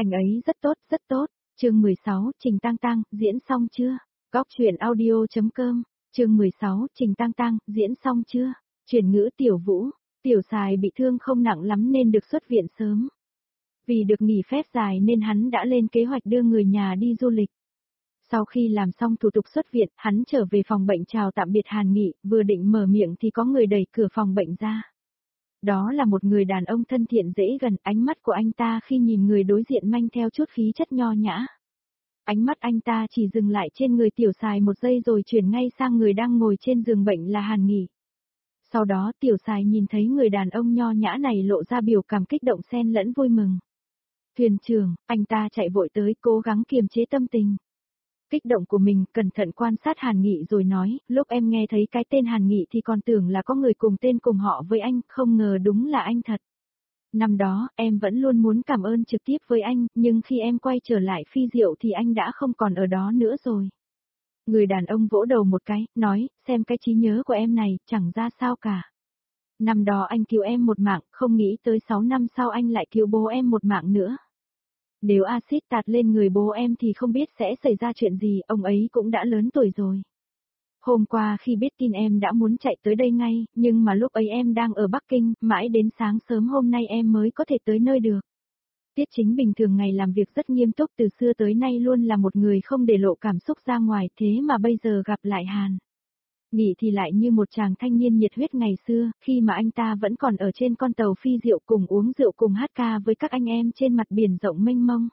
Anh ấy rất tốt, rất tốt. Chương 16, Trình Tăng Tăng, diễn xong chưa? Góc truyện audio.com, chương 16, Trình Tăng Tăng, diễn xong chưa? Chuyển ngữ Tiểu Vũ, Tiểu Sài bị thương không nặng lắm nên được xuất viện sớm. Vì được nghỉ phép dài nên hắn đã lên kế hoạch đưa người nhà đi du lịch. Sau khi làm xong thủ tục xuất viện, hắn trở về phòng bệnh chào tạm biệt Hàn Nghị, vừa định mở miệng thì có người đẩy cửa phòng bệnh ra. Đó là một người đàn ông thân thiện dễ gần, ánh mắt của anh ta khi nhìn người đối diện mang theo chút khí chất nho nhã. Ánh mắt anh ta chỉ dừng lại trên người Tiểu Sài một giây rồi chuyển ngay sang người đang ngồi trên giường bệnh là Hàn Nghị. Sau đó Tiểu Sài nhìn thấy người đàn ông nho nhã này lộ ra biểu cảm kích động xen lẫn vui mừng. Thuyền trưởng, anh ta chạy vội tới cố gắng kiềm chế tâm tình kích động của mình, cẩn thận quan sát Hàn Nghị rồi nói, lúc em nghe thấy cái tên Hàn Nghị thì còn tưởng là có người cùng tên cùng họ với anh, không ngờ đúng là anh thật. Năm đó, em vẫn luôn muốn cảm ơn trực tiếp với anh, nhưng khi em quay trở lại Phi Diệu thì anh đã không còn ở đó nữa rồi. Người đàn ông vỗ đầu một cái, nói, xem cái trí nhớ của em này, chẳng ra sao cả. Năm đó anh cứu em một mạng, không nghĩ tới 6 năm sau anh lại cứu bố em một mạng nữa. Nếu axit tạt lên người bố em thì không biết sẽ xảy ra chuyện gì, ông ấy cũng đã lớn tuổi rồi. Hôm qua khi biết tin em đã muốn chạy tới đây ngay, nhưng mà lúc ấy em đang ở Bắc Kinh, mãi đến sáng sớm hôm nay em mới có thể tới nơi được. Tiết Chính Bình thường ngày làm việc rất nghiêm túc, từ xưa tới nay luôn là một người không để lộ cảm xúc ra ngoài, thế mà bây giờ gặp lại Hàn Nghị thì lại như một chàng thanh niên nhiệt huyết ngày xưa, khi mà anh ta vẫn còn ở trên con tàu Phi Diệu cùng uống rượu cùng hát ca với các anh em trên mặt biển rộng mênh mông.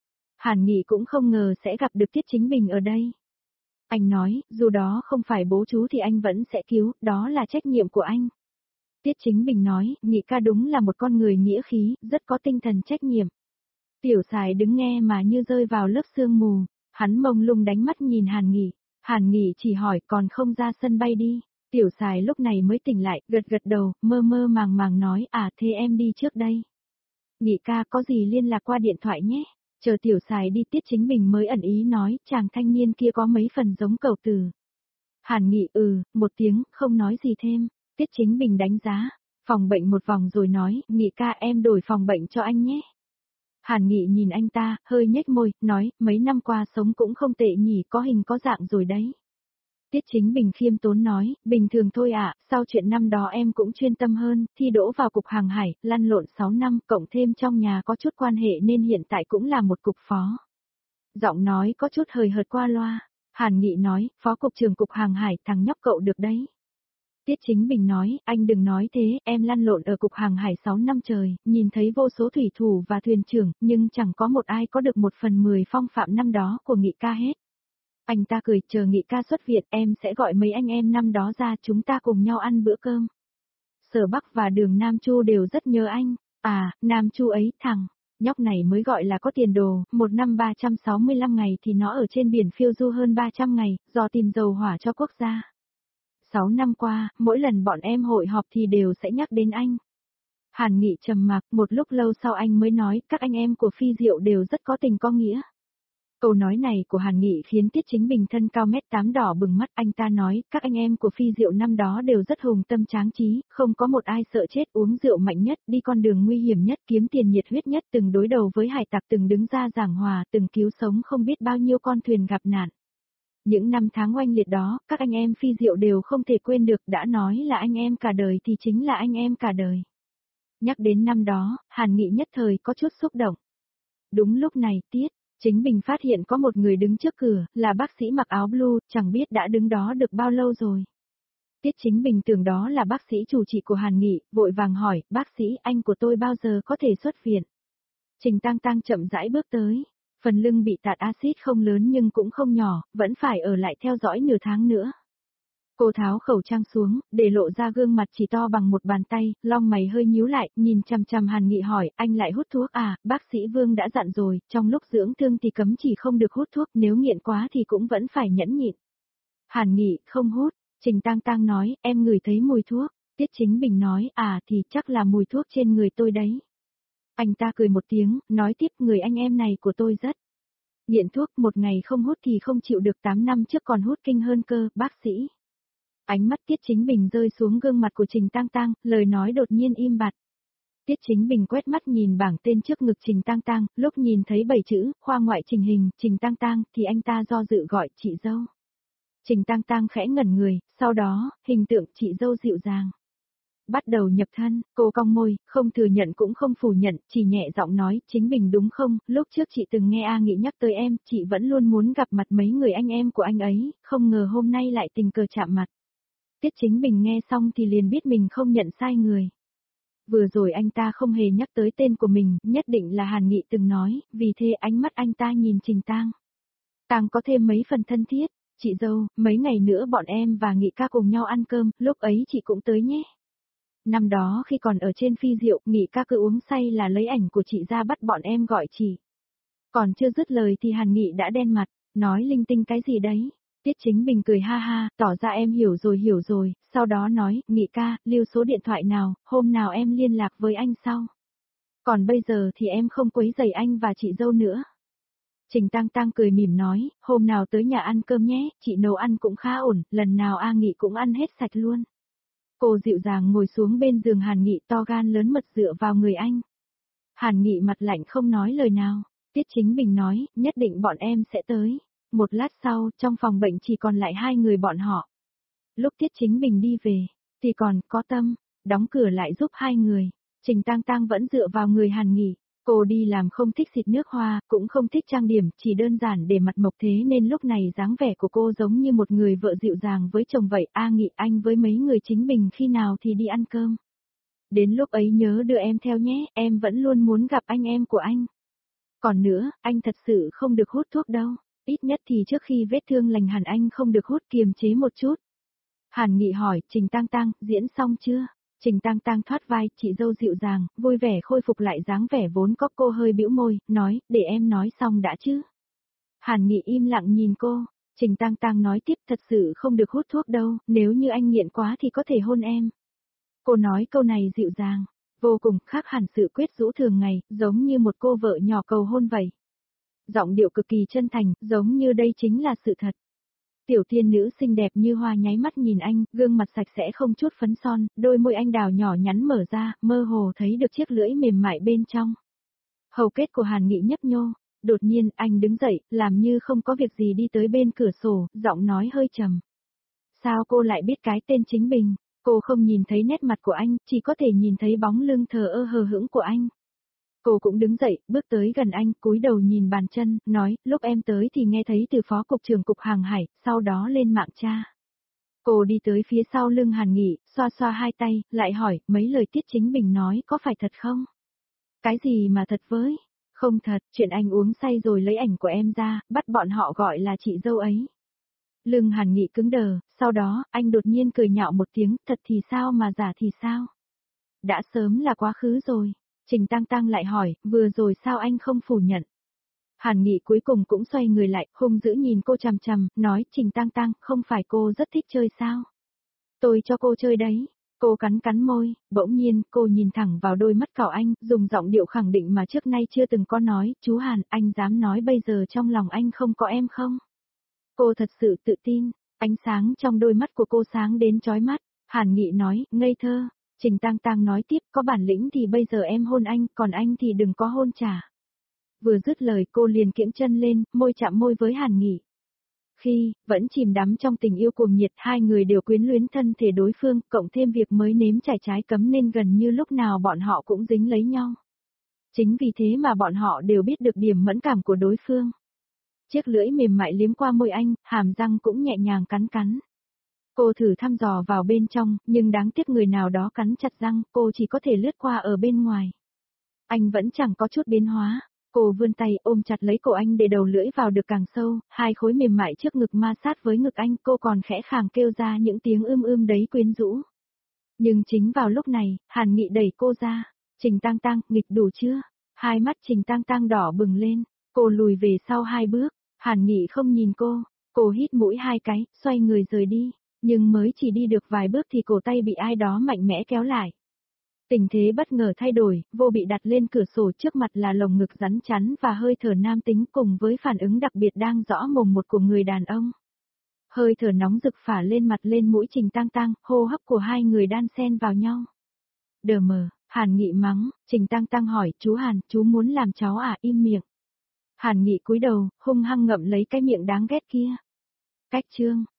Hàn Nghị cũng không ngờ sẽ gặp được Tiết Chính Bình ở đây. Anh nói, dù đó không phải bố chú thì anh vẫn sẽ cứu, đó là trách nhiệm của anh. Tiết Chính Bình nói, Nghị ca đúng là một con người nghĩa khí, rất có tinh thần trách nhiệm. Tiểu Sài đứng nghe mà như rơi vào lớp sương mù, hắn mông lung đánh mắt nhìn Hàn Nghị. Hàn Nghị chỉ hỏi còn không ra sân bay đi. Tiểu Sài lúc này mới tỉnh lại, gật gật đầu, mơ mơ màng màng nói, thế em đi trước đây. Nghị ca có gì liên lạc qua điện thoại nhé. Chờ Tiểu Sài đi Tiết Chính Bình mới ẩn ý nói, chàng thanh niên kia có mấy phần giống Cẩu Tử. Hàn Nghị một tiếng, không nói gì thêm. Tiết Chính Bình đánh giá phòng bệnh một vòng rồi nói, Nghị ca em đổi phòng bệnh cho anh nhé. Hàn Nghị nhìn anh ta, hơi nhếch môi, nói, mấy năm qua sống cũng không tệ nhỉ, có hình có dạng rồi đấy. Tiết Chính Bình khiêm tốn nói, bình thường thôi sau chuyện năm đó em cũng chuyên tâm hơn, thi đỗ vào cục hàng hải, lăn lộn 6 năm, cộng thêm trong nhà có chút quan hệ nên hiện tại cũng là một cục phó. Giọng nói có chút hời hợt qua loa. Hàn Nghị nói, phó cục trưởng cục hàng hải, thằng nhóc cậu được đấy. Tiết Chính Bình nói, anh đừng nói thế, em lăn lộn ở cục hàng hải 6 năm trời, nhìn thấy vô số thủy thủ và thuyền trưởng, nhưng chẳng có một ai có được 1/10 phong phạm năm đó của Nghị ca hết. Anh ta cười, chờ Nghị ca xuất viện em sẽ gọi mấy anh em năm đó ra chúng ta cùng nhau ăn bữa cơm. Sở Bắc và Đường Nam Chu đều rất nhớ anh. Nam Chu ấy, thằng nhóc này mới gọi là có tiền đồ, một năm 365 ngày thì nó ở trên biển phiêu du hơn 300 ngày, do tìm dầu hỏa cho quốc gia. 6 năm qua, mỗi lần bọn em hội họp thì đều sẽ nhắc đến anh. Hàn Nghị trầm mặc, một lúc lâu sau anh mới nói, các anh em của Phi Diệu đều rất có tình có nghĩa. Câu nói này của Hàn Nghị khiến Tiết Chính Bình thân cao 1m8 đỏ bừng mắt, anh ta nói, các anh em của Phi Diệu năm đó đều rất hùng tâm tráng trí, không có một ai sợ chết, uống rượu mạnh nhất, đi con đường nguy hiểm nhất, kiếm tiền nhiệt huyết nhất, từng đối đầu với hải tặc, từng đứng ra giảng hòa, từng cứu sống không biết bao nhiêu con thuyền gặp nạn. Những năm tháng oanh liệt đó, các anh em Phi Diệu đều không thể quên được, đã nói là anh em cả đời thì chính là anh em cả đời. Nhắc đến năm đó, Hàn Nghị nhất thời có chút xúc động. Đúng lúc này, Tiết Chính Bình phát hiện có một người đứng trước cửa, là bác sĩ mặc áo blue, chẳng biết đã đứng đó được bao lâu rồi. Tiết Chính Bình tưởng đó là bác sĩ chủ trị của Hàn Nghị, vội vàng hỏi, bác sĩ, anh của tôi bao giờ có thể xuất viện? Trình Tăng Tăng chậm rãi bước tới, phần lưng bị tạt axit không lớn nhưng cũng không nhỏ, vẫn phải ở lại theo dõi nửa tháng nữa. Cô tháo khẩu trang xuống, để lộ ra gương mặt chỉ to bằng một bàn tay, lông mày hơi nhíu lại, nhìn chằm chằm Hàn Nghị hỏi, anh lại hút thuốc bác sĩ Vương đã dặn rồi, trong lúc dưỡng thương thì cấm chỉ không được hút thuốc, nếu nghiện quá thì cũng vẫn phải nhẫn nhịn. Hàn Nghị, không hút. Trình Tăng Tăng nói, em ngửi thấy mùi thuốc. Tiết Chính Bình nói, thì chắc là mùi thuốc trên người tôi đấy. Anh ta cười một tiếng, nói tiếp, người anh em này của tôi rất nghiện thuốc, một ngày không hút thì không chịu được, 8 năm trước còn hút kinh hơn cơ, bác sĩ. Ánh mắt Tiết Chính Bình rơi xuống gương mặt của Trình Tăng Tăng, lời nói đột nhiên im bặt. Tiết Chính Bình quét mắt nhìn bảng tên trước ngực Trình Tang Tang, lúc nhìn thấy 7 chữ, khoa ngoại trình hình, Trình Tang Tang, thì anh ta do dự gọi chị dâu. Trình Tang Tang khẽ ngẩn người, sau đó, hình tượng chị dâu dịu dàng. Bắt đầu nhập thân, cô cong môi, không thừa nhận cũng không phủ nhận, chỉ nhẹ giọng nói, Chính Bình đúng không, lúc trước chị từng nghe A Nghị nhắc tới em, chị vẫn luôn muốn gặp mặt mấy người anh em của anh ấy, không ngờ hôm nay lại tình cờ chạm mặt. Tiết Chính Bình nghe xong thì liền biết mình không nhận sai người. Vừa rồi anh ta không hề nhắc tới tên của mình, nhất định là Hàn Nghị từng nói, vì thế ánh mắt anh ta nhìn Trình Tang Tang có thêm mấy phần thân thiết, chị dâu, mấy ngày nữa bọn em và Nghị ca cùng nhau ăn cơm, lúc ấy chị cũng tới nhé. Năm đó khi còn ở trên phi diệu, Nghị ca cứ uống say là lấy ảnh của chị ra bắt bọn em gọi chị. Còn chưa dứt lời thì Hàn Nghị đã đen mặt, nói linh tinh cái gì đấy. Tiết Chính Bình cười ha ha, tỏ ra em hiểu rồi, sau đó nói, Nghị ca, lưu số điện thoại nào, hôm nào em liên lạc với anh sau. Còn bây giờ thì em không quấy rầy anh và chị dâu nữa. Trình Tang Tang cười mỉm nói, hôm nào tới nhà ăn cơm nhé, chị nấu ăn cũng khá ổn, lần nào A Nghị cũng ăn hết sạch luôn. Cô dịu dàng ngồi xuống bên giường Hàn Nghị to gan lớn mật dựa vào người anh. Hàn Nghị mặt lạnh không nói lời nào. Tiết Chính Bình nói, nhất định bọn em sẽ tới. Một lát sau, trong phòng bệnh chỉ còn lại 2 người bọn họ. Lúc Tiết Chính Bình đi về, thì còn có Tâm, đóng cửa lại giúp 2 người. Trình Tang Tang vẫn dựa vào người Hàn Nghị. Cô đi làm không thích xịt nước hoa, cũng không thích trang điểm, chỉ đơn giản để mặt mộc thế nên lúc này dáng vẻ của cô giống như một người vợ dịu dàng với chồng vậy. A Nghị, anh với mấy người Chính Bình khi nào thì đi ăn cơm. Đến lúc ấy nhớ đưa em theo nhé, em vẫn luôn muốn gặp anh em của anh. Còn nữa, anh thật sự không được hút thuốc đâu, ít nhất thì trước khi vết thương lành hẳn anh không được hút, kiềm chế một chút. Hàn Nghị hỏi, Trình Tang Tang, diễn xong chưa? Trình Tang Tang thoát vai, chị dâu dịu dàng, vui vẻ khôi phục lại dáng vẻ vốn có, cô hơi bĩu môi, nói, để em nói xong đã chứ. Hàn Nghị im lặng nhìn cô, Trình Tang Tang nói tiếp, thật sự không được hút thuốc đâu, nếu như anh nghiện quá thì có thể hôn em. Cô nói câu này dịu dàng, vô cùng khác hẳn sự quyết rũ thường ngày, giống như một cô vợ nhỏ cầu hôn vậy. Giọng điệu cực kỳ chân thành, giống như đây chính là sự thật. Tiểu thiên nữ xinh đẹp như hoa nháy mắt nhìn anh, gương mặt sạch sẽ không chút phấn son, đôi môi anh đào nhỏ nhắn mở ra, mơ hồ thấy được chiếc lưỡi mềm mại bên trong. Hầu kết của Hàn Nghị nhấp nhô, đột nhiên anh đứng dậy, làm như không có việc gì đi tới bên cửa sổ, giọng nói hơi trầm. Sao cô lại biết cái tên Chính Bình? Cô không nhìn thấy nét mặt của anh, chỉ có thể nhìn thấy bóng lưng thờ ơ hờ hững của anh. Cô cũng đứng dậy, bước tới gần anh, cúi đầu nhìn bàn chân, nói, lúc em tới thì nghe thấy từ phó cục trưởng cục hàng hải, sau đó lên mạng tra. Cô đi tới phía sau lưng Hàn Nghị, xoa xoa hai tay, lại hỏi, mấy lời Tiết Chính Bình nói có phải thật không? Cái gì mà thật với? Không thật, chuyện anh uống say rồi lấy ảnh của em ra, bắt bọn họ gọi là chị dâu ấy. Lưng Hàn Nghị cứng đờ, sau đó, anh đột nhiên cười nhạo một tiếng, thật thì sao mà giả thì sao? Đã sớm là quá khứ rồi. Trình Tang Tang lại hỏi, vừa rồi sao anh không phủ nhận? Hàn Nghị cuối cùng cũng xoay người lại, hung dữ nhìn cô chằm chằm, nói, Trình Tang Tang, không phải cô rất thích chơi sao? Tôi cho cô chơi đấy. Cô cắn cắn môi, bỗng nhiên, cô nhìn thẳng vào đôi mắt cậu anh, dùng giọng điệu khẳng định mà trước nay chưa từng có nói, chú Hàn, anh dám nói bây giờ trong lòng anh không có em không? Cô thật sự tự tin, ánh sáng trong đôi mắt của cô sáng đến chói mắt. Hàn Nghị nói, ngây thơ. Trình Tang Tang nói tiếp, có bản lĩnh thì bây giờ em hôn anh, còn anh thì đừng có hôn trả. Vừa dứt lời cô liền kiễng chân lên, môi chạm môi với Hàn Nghị. Khi, vẫn chìm đắm trong tình yêu cuồng nhiệt, hai người đều quyến luyến thân thể đối phương, cộng thêm việc mới nếm trải trái cấm nên gần như lúc nào bọn họ cũng dính lấy nhau. Chính vì thế mà bọn họ đều biết được điểm mẫn cảm của đối phương. Chiếc lưỡi mềm mại liếm qua môi anh, hàm răng cũng nhẹ nhàng cắn cắn. Cô thử thăm dò vào bên trong, nhưng đáng tiếc người nào đó cắn chặt răng, cô chỉ có thể lướt qua ở bên ngoài. Anh vẫn chẳng có chút biến hóa. Cô vươn tay ôm chặt lấy cổ anh để đầu lưỡi vào được càng sâu, hai khối mềm mại trước ngực ma sát với ngực anh, cô còn khẽ khàng kêu ra những tiếng đấy quyến rũ. Nhưng chính vào lúc này, Hàn Nghị đẩy cô ra. Trình Tang Tang, nghịch đủ chưa? Hai mắt Trình Tang Tang đỏ bừng lên, cô lùi về sau 2 bước. Hàn Nghị không nhìn cô hít mũi 2 cái, xoay người rời đi. Nhưng mới chỉ đi được vài bước thì cổ tay bị ai đó mạnh mẽ kéo lại. Tình thế bất ngờ thay đổi, vô bị đặt lên cửa sổ, trước mặt là lồng ngực rắn chắn và hơi thở nam tính cùng với phản ứng đặc biệt đang rõ mồm một của người đàn ông. Hơi thở nóng rực phả lên mặt lên mũi Trình Tang Tang, hô hấp của hai người đan xen vào nhau. Đờ mờ, Hàn Nghị mắng, Trình Tăng Tăng hỏi, chú Hàn, chú muốn làm cháu à, im miệng. Hàn Nghị cúi đầu, hung hăng ngậm lấy cái miệng đáng ghét kia. Cách chương.